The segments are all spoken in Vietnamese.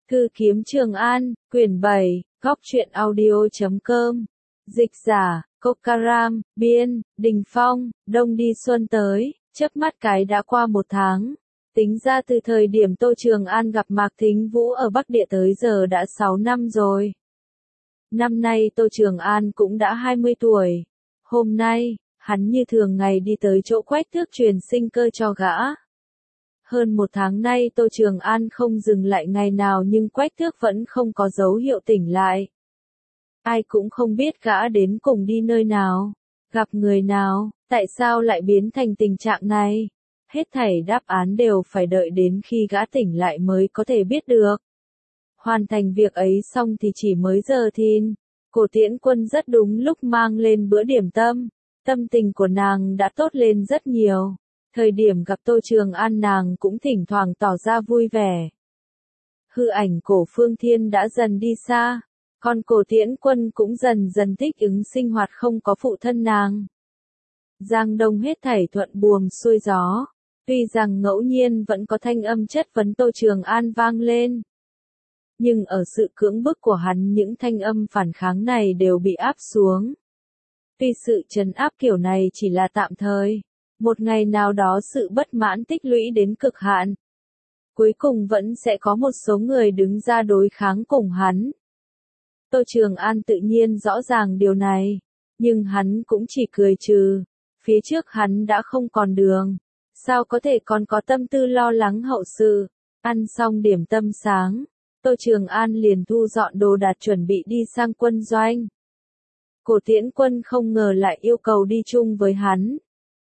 Thư kiếm Trường An, quyển 7, góc truyện audio.com. Dịch giả, Cocaram, biên, Đình Phong, đông đi xuân tới, chớp mắt cái đã qua 1 tháng. Tính ra từ thời điểm Tô Trường An gặp Mạc Thính Vũ ở Bắc Địa tới giờ đã 6 năm rồi. Năm nay Tô Trường An cũng đã 20 tuổi. Hôm nay, hắn như thường ngày đi tới chỗ Quách Thước truyền sinh cơ cho gã. Hơn 1 tháng nay Tô Trường An không dừng lại ngày nào nhưng Quách Thước vẫn không có dấu hiệu tỉnh lại. Ai cũng không biết gã đến cùng đi nơi nào, gặp người nào, tại sao lại biến thành tình trạng này. Hết thảy đáp án đều phải đợi đến khi gã tỉnh lại mới có thể biết được. Hoàn thành việc ấy xong thì chỉ mới giờ thìn, Cổ Tiễn Quân rất đúng lúc mang lên bữa điểm tâm. Tâm tình của nàng đã tốt lên rất nhiều. Thời điểm gặp Tô Trường An nàng cũng thỉnh thoảng tỏ ra vui vẻ. Hư ảnh Cổ Phương Thiên đã dần đi xa, còn Cổ Tiễn Quân cũng dần dần thích ứng sinh hoạt không có phụ thân nàng. Giang Đông hết thảy thuận buồm xuôi gió, tuy rằng ngẫu nhiên vẫn có thanh âm chất vấn Tô Trường An vang lên. Nhưng ở sự cưỡng bức của hắn những thanh âm phản kháng này đều bị áp xuống. Tuy sự trấn áp kiểu này chỉ là tạm thời, một ngày nào đó sự bất mãn tích lũy đến cực hạn. Cuối cùng vẫn sẽ có một số người đứng ra đối kháng cùng hắn. Tô Trường An tự nhiên rõ ràng điều này, nhưng hắn cũng chỉ cười trừ. Phía trước hắn đã không còn đường, sao có thể còn có tâm tư lo lắng hậu sự. Ăn xong điểm tâm sáng, Tô Trường An liền thu dọn đồ đạc chuẩn bị đi sang quân doanh. Cổ Tiễn Quân không ngờ lại yêu cầu đi chung với hắn.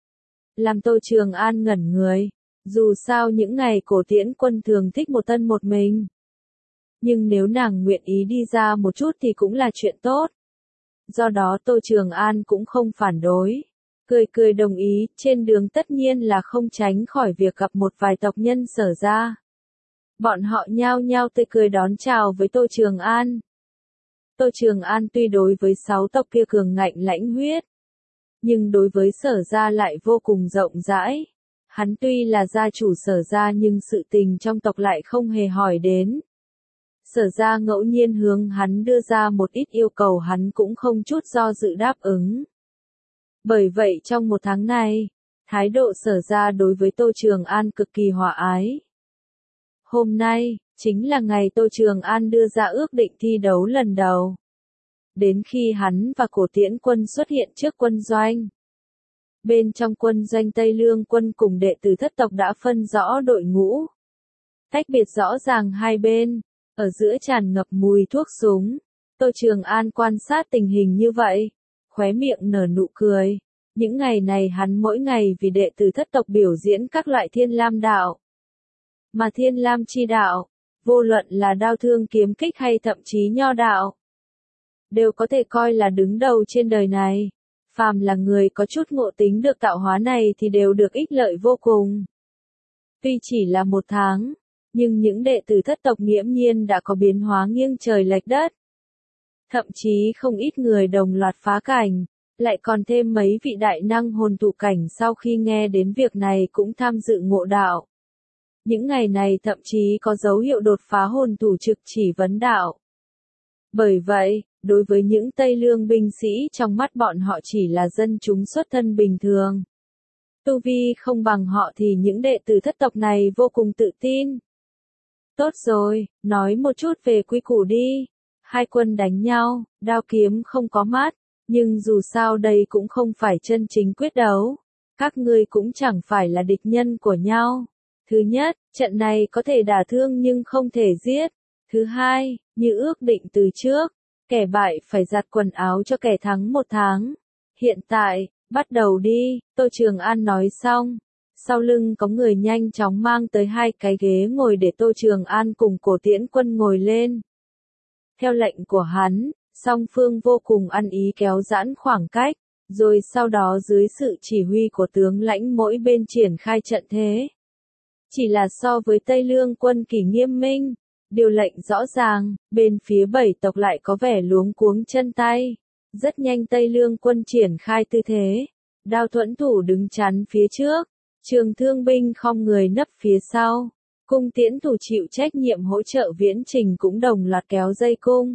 Làm Tô Trường An ngẩn người, dù sao những ngày Cổ Tiễn Quân thường thích một thân một mình. Nhưng nếu nàng nguyện ý đi ra một chút thì cũng là chuyện tốt. Do đó Tô Trường An cũng không phản đối. Cười cười đồng ý, trên đường tất nhiên là không tránh khỏi việc gặp một vài tộc nhân Sở gia. Bọn họ nhao nhao tươi cười đón chào với Tô Trường An. Tô Trường An tuy đối với 6 tộc kia cường ngạnh lãnh huyết, nhưng đối với Sở gia lại vô cùng rộng rãi. Hắn tuy là gia chủ Sở gia nhưng sự tình trong tộc lại không hề hỏi đến. Sở gia ngẫu nhiên hướng hắn đưa ra một ít yêu cầu hắn cũng không chút do dự đáp ứng. Bởi vậy trong 1 tháng này, thái độ Sở gia đối với Tô Trường An cực kỳ hòa ái. Hôm nay, chính là ngày Tô Trường An đưa ra ước định thi đấu lần đầu. Đến khi hắn và Cổ Tiễn Quân xuất hiện trước quân doanh. Bên trong quân doanh Tây Lương Quân cùng đệ tử thất tộc đã phân rõ đội ngũ. Tách biệt rõ ràng hai bên, ở giữa tràn ngập mùi thuốc súng. Tô Trường An quan sát tình hình như vậy, khóe miệng nở nụ cười. Những ngày này hắn mỗi ngày vì đệ tử thất tộc biểu diễn các loại thiên lam đạo. Mà thiên lam chi đạo, vô luận là đao thương kiếm kích hay thậm chí nho đạo, đều có thể coi là đứng đầu trên đời này. Phàm là người có chút ngộ tính được tạo hóa này thì đều được ích lợi vô cùng. Tuy chỉ là 1 tháng, nhưng những đệ tử thất tộc nghiễm nhiên đã có biến hóa nghiêng trời lệch đất. Thậm chí không ít người đồng loạt phá cảnh, lại còn thêm mấy vị đại năng hồn tụ cảnh sau khi nghe đến việc này cũng tham dự ngộ đạo. Những ngày này thậm chí có dấu hiệu đột phá hồn thủ trực chỉ vấn đạo. Bởi vậy, đối với những Tây Lương binh sĩ trong mắt bọn họ chỉ là dân chúng xuất thân bình thường. Tu vi không bằng họ thì những đệ tử thất tộc này vô cùng tự tin. Tốt rồi, nói một chút về quy củ đi. Hai quân đánh nhau, đao kiếm không có mắt, nhưng dù sao đây cũng không phải chân chính quyết đấu. Các ngươi cũng chẳng phải là địch nhân của nhau. Thứ nhất, trận này có thể đả thương nhưng không thể giết. Thứ hai, như ước định từ trước, kẻ bại phải giặt quần áo cho kẻ thắng 1 tháng. Hiện tại, bắt đầu đi, Tô Trường An nói xong. Sau lưng có người nhanh chóng mang tới 2 cái ghế ngồi để Tô Trường An cùng Cổ Tiễn Quân ngồi lên. Theo lệnh của hắn, song phương vô cùng ăn ý kéo giãn khoảng cách, rồi sau đó dưới sự chỉ huy của tướng lãnh mỗi bên triển khai trận thế. Chỉ là so với Tây Lương Quân kỳ nghiêm minh, điều lệnh rõ ràng, bên phía 7 tộc lại có vẻ luống cuống chân tay. Rất nhanh Tây Lương Quân triển khai tư thế, đao thuẫn thủ đứng chắn phía trước, trường thương binh khom người nấp phía sau. Cung tiễn thủ chịu trách nhiệm hỗ trợ viễn trình cũng đồng loạt kéo dây cung.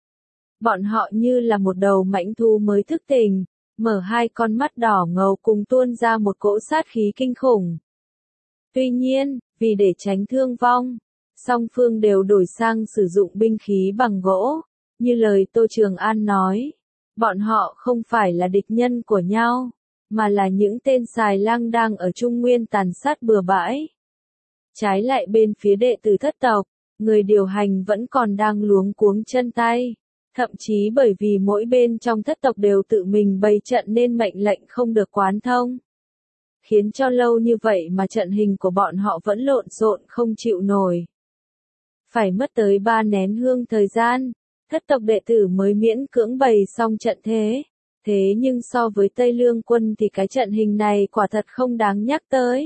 Bọn họ như là một đầu mãnh thú mới thức tỉnh, mở hai con mắt đỏ ngầu cùng tuôn ra một cỗ sát khí kinh khủng. Tuy nhiên, vì để tránh thương vong, song phương đều đổi sang sử dụng binh khí bằng gỗ, như lời Tô Trường An nói. Bọn họ không phải là địch nhân của nhau, mà là những tên xài lang đang ở Trung Nguyên tàn sát bừa bãi. Trái lại bên phía đệ tử thất tộc, người điều hành vẫn còn đang luống cuống chân tay. Thậm chí bởi vì mỗi bên trong thất tộc đều tự mình bày trận nên mệnh lệnh không được quán thông. Khiến cho lâu như vậy mà trận hình của bọn họ vẫn lộn xộn không chịu nổi. Phải mất tới 3 nén hương thời gian, thất tộc đệ tử mới miễn cưỡng bày xong trận thế. Thế nhưng so với Tây Lương quân thì cái trận hình này quả thật không đáng nhắc tới.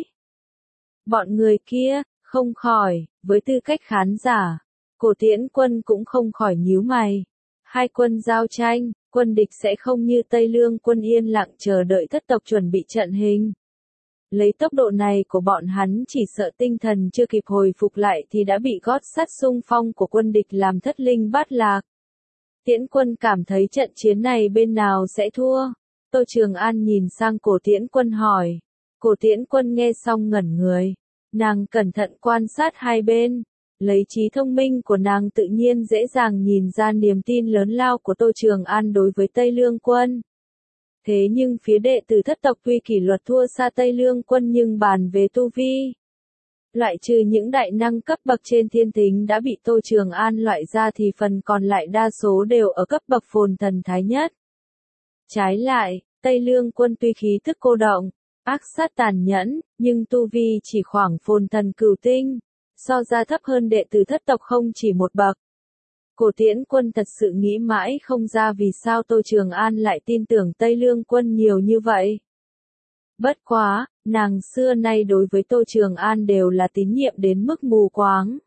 Bọn người kia, không khỏi, với tư cách khán giả, Cổ Tiễn quân cũng không khỏi nhíu mày. Hai quân giao tranh, quân địch sẽ không như Tây Lương quân yên lặng chờ đợi thất tộc chuẩn bị trận hình. Lấy tốc độ này của bọn hắn chỉ sợ tinh thần chưa kịp hồi phục lại thì đã bị gót sắt xung phong của quân địch làm thất linh bát lạc. Tiễn quân cảm thấy trận chiến này bên nào sẽ thua. Tô Trường An nhìn sang Cổ Tiễn quân hỏi. Cổ Tiễn quân nghe xong ngẩn người. Nàng cẩn thận quan sát hai bên. Lấy trí thông minh của nàng tự nhiên dễ dàng nhìn ra niềm tin lớn lao của Tô Trường An đối với Tây Lương quân. Thế nhưng phía đệ tử thất tộc tuy kỷ luật thua xa Tây Lương quân nhưng bàn về tu vi. Loại trừ những đại năng cấp bậc trên thiên tính đã bị Tô Trường An loại ra thì phần còn lại đa số đều ở cấp bậc phồn thần thái nhất. Trái lại, Tây Lương quân tuy khí thức cô động, ác sát tàn nhẫn, nhưng tu vi chỉ khoảng phồn thần cửu tinh, so ra thấp hơn đệ tử thất tộc không chỉ một bậc. Cổ Tiễn quân thật sự nghĩ mãi không ra vì sao Tô Trường An lại tin tưởng Tây Lương quân nhiều như vậy. Bất quá, nàng xưa nay đối với Tô Trường An đều là tín nhiệm đến mức mù quáng.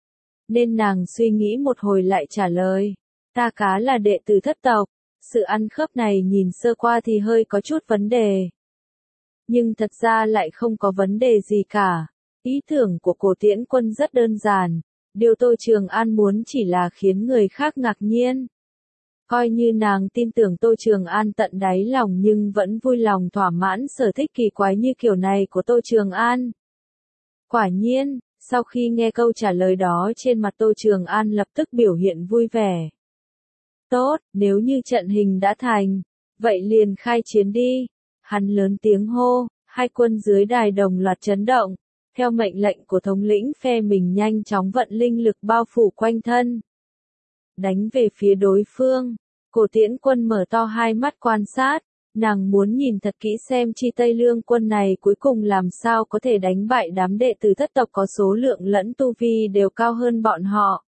Nên nàng suy nghĩ một hồi lại trả lời, ta cá là đệ tử thất tộc, sự ăn khớp này nhìn sơ qua thì hơi có chút vấn đề. Nhưng thật ra lại không có vấn đề gì cả. Ý tưởng của Cổ Tiễn quân rất đơn giản, điều Tô Trường An muốn chỉ là khiến người khác ngạc nhiên. Coi như nàng tin tưởng Tô Trường An tận đáy lòng nhưng vẫn vui lòng thỏa mãn sở thích kỳ quái như kiểu này của Tô Trường An. Quả nhiên, sau khi nghe câu trả lời đó trên mặt Tô Trường An lập tức biểu hiện vui vẻ. Tốt, nếu như trận hình đã thành, vậy liền khai chiến đi. Hắn lớn tiếng hô, hai quân dưới đài đồng loạt chấn động. Theo mệnh lệnh của thống lĩnh phe mình nhanh chóng vận linh lực bao phủ quanh thân. Đánh về phía đối phương, Cổ Tiễn quân mở to hai mắt quan sát, nàng muốn nhìn thật kỹ xem chi Tây Lương quân này cuối cùng làm sao có thể đánh bại đám đệ tử thất tộc có số lượng lẫn tu vi đều cao hơn bọn họ.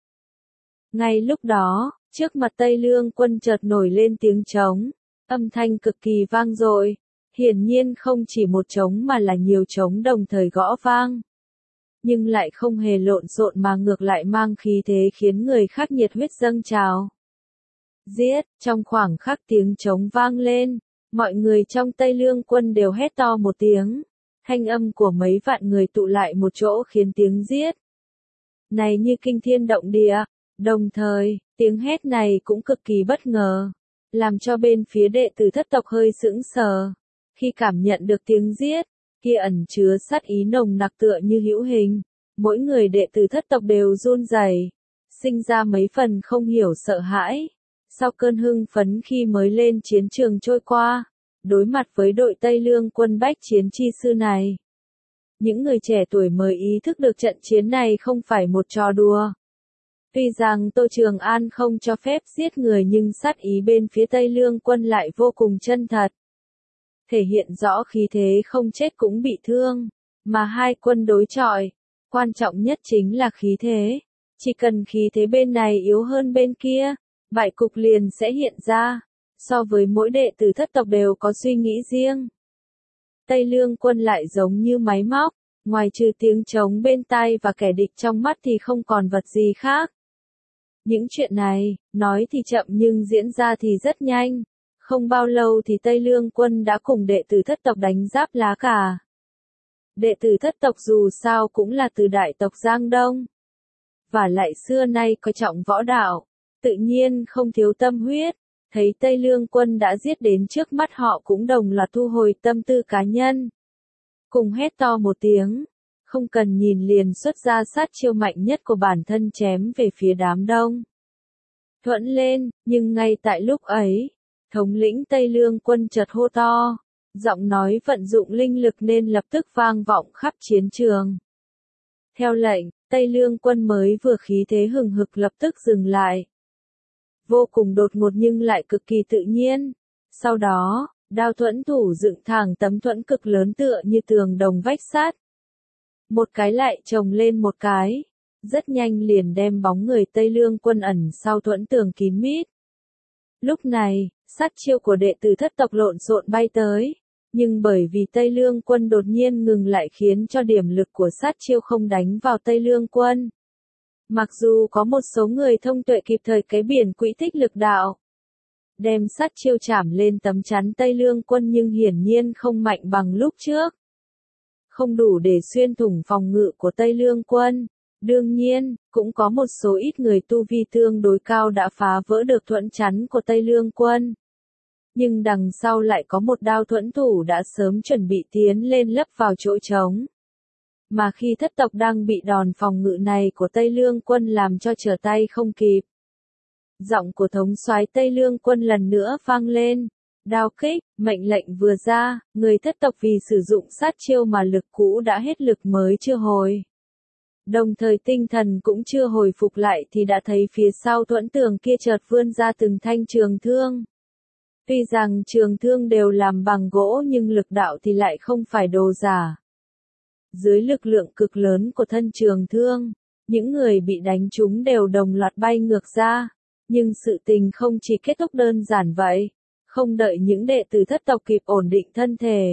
Ngay lúc đó, trước mặt Tây Lương quân chợt nổi lên tiếng trống, âm thanh cực kỳ vang dội. Hiển nhiên không chỉ một trống mà là nhiều trống đồng thời gõ vang. Nhưng lại không hề lộn xộn mà ngược lại mang khí thế khiến người khác nhiệt huyết dâng trào. Giết, trong khoảng khắc tiếng trống vang lên, mọi người trong Tây Lương quân đều hét to một tiếng. Thanh âm của mấy vạn người tụ lại một chỗ khiến tiếng giết này như kinh thiên động địa. Đồng thời, tiếng hét này cũng cực kỳ bất ngờ, làm cho bên phía đệ tử thất tộc hơi sững sờ. Khi cảm nhận được tiếng giết, kia ẩn chứa sát ý nồng nặc tựa như hữu hình, mỗi người đệ tử thất tộc đều run rẩy, sinh ra mấy phần không hiểu sợ hãi. Sau cơn hưng phấn khi mới lên chiến trường trôi qua, đối mặt với đội Tây Lương quân bách chiến chi sư này, những người trẻ tuổi mới ý thức được trận chiến này không phải một trò đùa. Tuy rằng Tô Trường An không cho phép giết người nhưng sát ý bên phía Tây Lương quân lại vô cùng chân thật. Thể hiện rõ khí thế không chết cũng bị thương, mà hai quân đối chọi, quan trọng nhất chính là khí thế. Chỉ cần khí thế bên này yếu hơn bên kia, bại cục liền sẽ hiện ra. So với mỗi đệ tử thất tộc đều có suy nghĩ riêng. Tây Lương quân lại giống như máy móc, ngoài trừ tiếng trống bên tai và kẻ địch trong mắt thì không còn vật gì khác. Những chuyện này, nói thì chậm nhưng diễn ra thì rất nhanh. Không bao lâu thì Tây Lương quân đã cùng đệ tử thất tộc đánh giáp lá cả. Đệ tử thất tộc dù sao cũng là từ đại tộc Giang Đông. Và lại xưa nay coi trọng võ đạo, tự nhiên không thiếu tâm huyết. Thấy Tây Lương quân đã giết đến trước mắt họ cũng đồng loạt thu hồi tâm tư cá nhân. Cùng hét to một tiếng, không cần nhìn liền xuất ra sát chiêu mạnh nhất của bản thân chém về phía đám đông. Thuẫn lên, nhưng ngay tại lúc ấy, thống lĩnh Tây Lương quân chợt hô to, giọng nói vận dụng linh lực nên lập tức vang vọng khắp chiến trường. Theo lệnh, Tây Lương quân mới vừa khí thế hừng hực lập tức dừng lại. Vô cùng đột ngột nhưng lại cực kỳ tự nhiên. Sau đó, đao thuẫn thủ dựng thẳng tấm thuẫn cực lớn tựa như tường đồng vách sắt. Một cái lại chồng lên một cái, rất nhanh liền đem bóng người Tây Lương quân ẩn sau thuẫn tường kín mít. Lúc này, sát chiêu của đệ tử thất tộc lộn xộn bay tới, nhưng bởi vì Tây Lương quân đột nhiên ngừng lại khiến cho điểm lực của sát chiêu không đánh vào Tây Lương quân. Mặc dù có một số người thông tuệ kịp thời cái biển quỹ tích lực đạo, đem sát chiêu chạm lên tấm chắn Tây Lương quân nhưng hiển nhiên không mạnh bằng lúc trước. Không đủ để xuyên thủng phòng ngự của Tây Lương quân. Đương nhiên, cũng có một số ít người tu vi tương đối cao đã phá vỡ được thuẫn chắn của Tây Lương quân. Nhưng đằng sau lại có một đao thuẫn thủ đã sớm chuẩn bị tiến lên lấp vào chỗ trống. Mà khi thất tộc đang bị đòn phòng ngự này của Tây Lương quân làm cho trở tay không kịp. Giọng của thống soái Tây Lương quân lần nữa vang lên. Đao kích, mệnh lệnh vừa ra, người thất tộc vì sử dụng sát chiêu mà lực cũ đã hết lực mới chưa hồi. Đồng thời tinh thần cũng chưa hồi phục lại thì đã thấy phía sau thuẫn tường kia chợt vươn ra từng thanh trường thương. Tuy rằng trường thương đều làm bằng gỗ nhưng lực đạo thì lại không phải đồ giả. Dưới lực lượng cực lớn của thân trường thương, những người bị đánh trúng đều đồng loạt bay ngược ra. Nhưng sự tình không chỉ kết thúc đơn giản vậy, không đợi những đệ tử thất tộc kịp ổn định thân thể.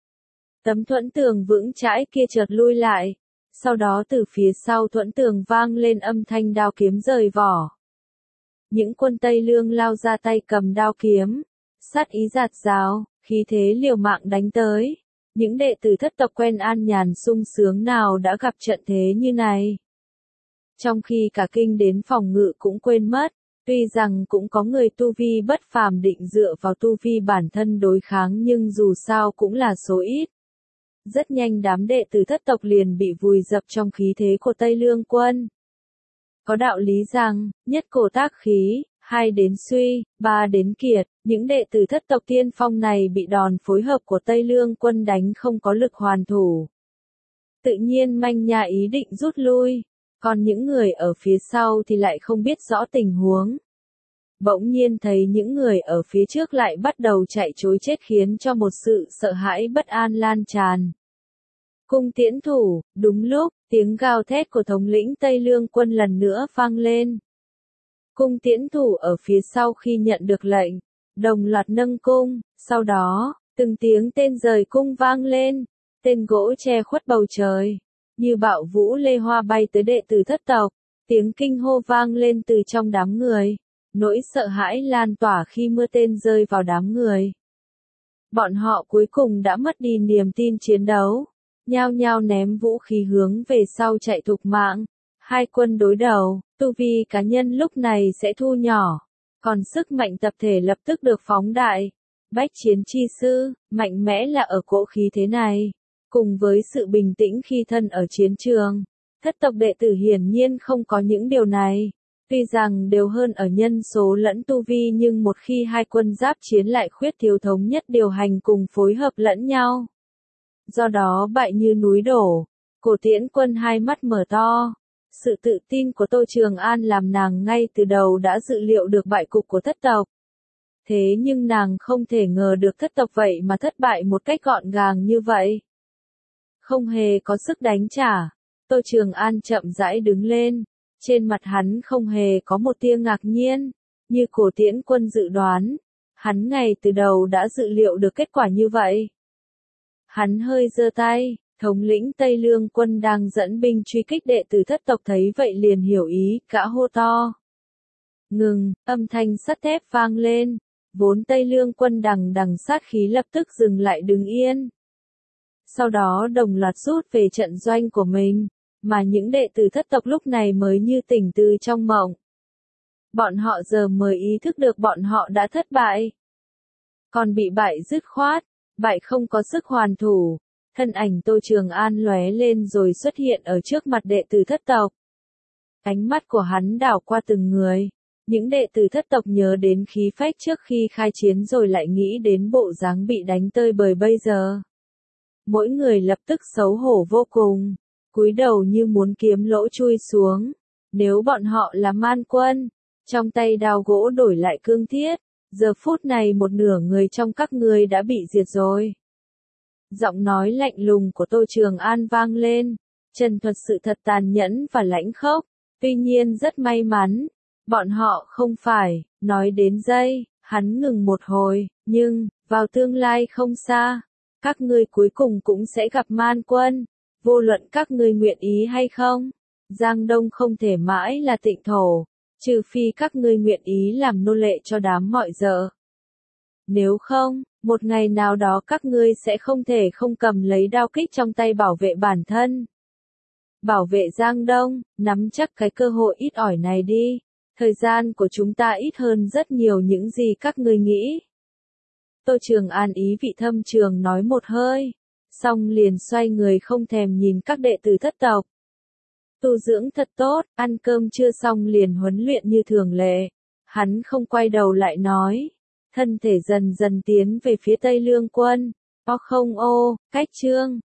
Tấm thuẫn tường vững chãi kia chợt lui lại, sau đó từ phía sau thuẫn tường vang lên âm thanh đao kiếm rời vỏ. Những quân Tây Lương lao ra tay cầm đao kiếm, sát ý rạt rào, khí thế liều mạng đánh tới. Những đệ tử thất tộc quen an nhàn sung sướng nào đã gặp trận thế như này. Trong khi cả kinh đến phòng ngự cũng quên mất, tuy rằng cũng có người tu vi bất phàm định dựa vào tu vi bản thân đối kháng nhưng dù sao cũng là số ít. Rất nhanh đám đệ tử thất tộc liền bị vùi dập trong khí thế của Tây Lương quân. Có đạo lý rằng, nhất cổ tác khí, hai đến suy, ba đến kiệt, những đệ tử thất tộc tiên phong này bị đòn phối hợp của Tây Lương quân đánh không có lực hoàn thủ. Tự nhiên manh nha ý định rút lui, còn những người ở phía sau thì lại không biết rõ tình huống. Bỗng nhiên thấy những người ở phía trước lại bắt đầu chạy trối chết khiến cho một sự sợ hãi bất an lan tràn. Cung tiễn thủ, đúng lúc, tiếng gào thét của thống lĩnh Tây Lương quân lần nữa vang lên. Cung tiễn thủ ở phía sau khi nhận được lệnh, đồng loạt nâng cung, sau đó, từng tiếng tên rời cung vang lên, tên gỗ che khuất bầu trời, như bạo vũ lê hoa bay tới đệ tử thất tộc, tiếng kinh hô vang lên từ trong đám người, nỗi sợ hãi lan tỏa khi mưa tên rơi vào đám người. Bọn họ cuối cùng đã mất đi niềm tin chiến đấu, nhao nhao ném vũ khí hướng về sau chạy thục mạng. Hai quân đối đầu, tu vi cá nhân lúc này sẽ thu nhỏ, còn sức mạnh tập thể lập tức được phóng đại. Bách chiến chi sư, mạnh mẽ là ở cỗ khí thế này, cùng với sự bình tĩnh khi thân ở chiến trường. Thất tộc đệ tử hiển nhiên không có những điều này. Tuy rằng đều hơn ở nhân số lẫn tu vi nhưng một khi hai quân giáp chiến lại khuyết thiếu thống nhất điều hành cùng phối hợp lẫn nhau. Do đó bại như núi đổ, Cổ Tiễn Quân hai mắt mở to. Sự tự tin của Tô Trường An làm nàng ngay từ đầu đã dự liệu được bại cục của thất tộc. Thế nhưng nàng không thể ngờ được thất tộc vậy mà thất bại một cách gọn gàng như vậy. Không hề có sức đánh trả, Tô Trường An chậm rãi đứng lên, trên mặt hắn không hề có một tia ngạc nhiên, như Cổ Tiễn Quân dự đoán, hắn ngay từ đầu đã dự liệu được kết quả như vậy. Hắn hơi giơ tay. Thống lĩnh Tây Lương quân đang dẫn binh truy kích đệ tử thất tộc thấy vậy liền hiểu ý, cả hô to. Ngừng, âm thanh sắt thép vang lên, vốn Tây Lương quân đằng đằng sát khí lập tức dừng lại đứng yên. sau đó đồng loạt rút về trận doanh của mình, mà những đệ tử thất tộc lúc này mới như tỉnh từ trong mộng. Bọn họ giờ mới ý thức được bọn họ đã thất bại. Còn bị bại dứt khoát, bại không có sức hoàn thủ. Thân ảnh Tô Trường An lóe lên rồi xuất hiện ở trước mặt đệ tử thất tộc. Ánh mắt của hắn đảo qua từng người. Những đệ tử thất tộc nhớ đến khí phách trước khi khai chiến rồi lại nghĩ đến bộ dáng bị đánh tơi bời bây giờ. Mỗi người lập tức xấu hổ vô cùng, cúi đầu như muốn kiếm lỗ chui xuống. Nếu bọn họ là man quân, trong tay đao gỗ đổi lại cương thiết, giờ phút này một nửa người trong các ngươi đã bị diệt rồi. Giọng nói lạnh lùng của Tô Trường An vang lên, trần thuật sự thật tàn nhẫn và lãnh khốc. Tuy nhiên rất may mắn, bọn họ không phải. Nói đến đây, hắn ngừng một hồi, nhưng, vào tương lai không xa, các ngươi cuối cùng cũng sẽ gặp man quân, vô luận các ngươi nguyện ý hay không. Giang Đông không thể mãi là tịnh thổ, trừ phi các ngươi nguyện ý làm nô lệ cho đám mọi dợ. Nếu không, một ngày nào đó các ngươi sẽ không thể không cầm lấy đao kích trong tay bảo vệ bản thân. Bảo vệ Giang Đông, nắm chắc cái cơ hội ít ỏi này đi. Thời gian của chúng ta ít hơn rất nhiều những gì các ngươi nghĩ. Tô Trường An ý vị thâm trường nói một hơi, xong liền xoay người không thèm nhìn các đệ tử thất tộc. Tu dưỡng thật tốt, ăn cơm chưa xong liền huấn luyện như thường lệ. Hắn không quay đầu lại nói, thân thể dần dần tiến về phía Tây Lương quân. Cách Trương,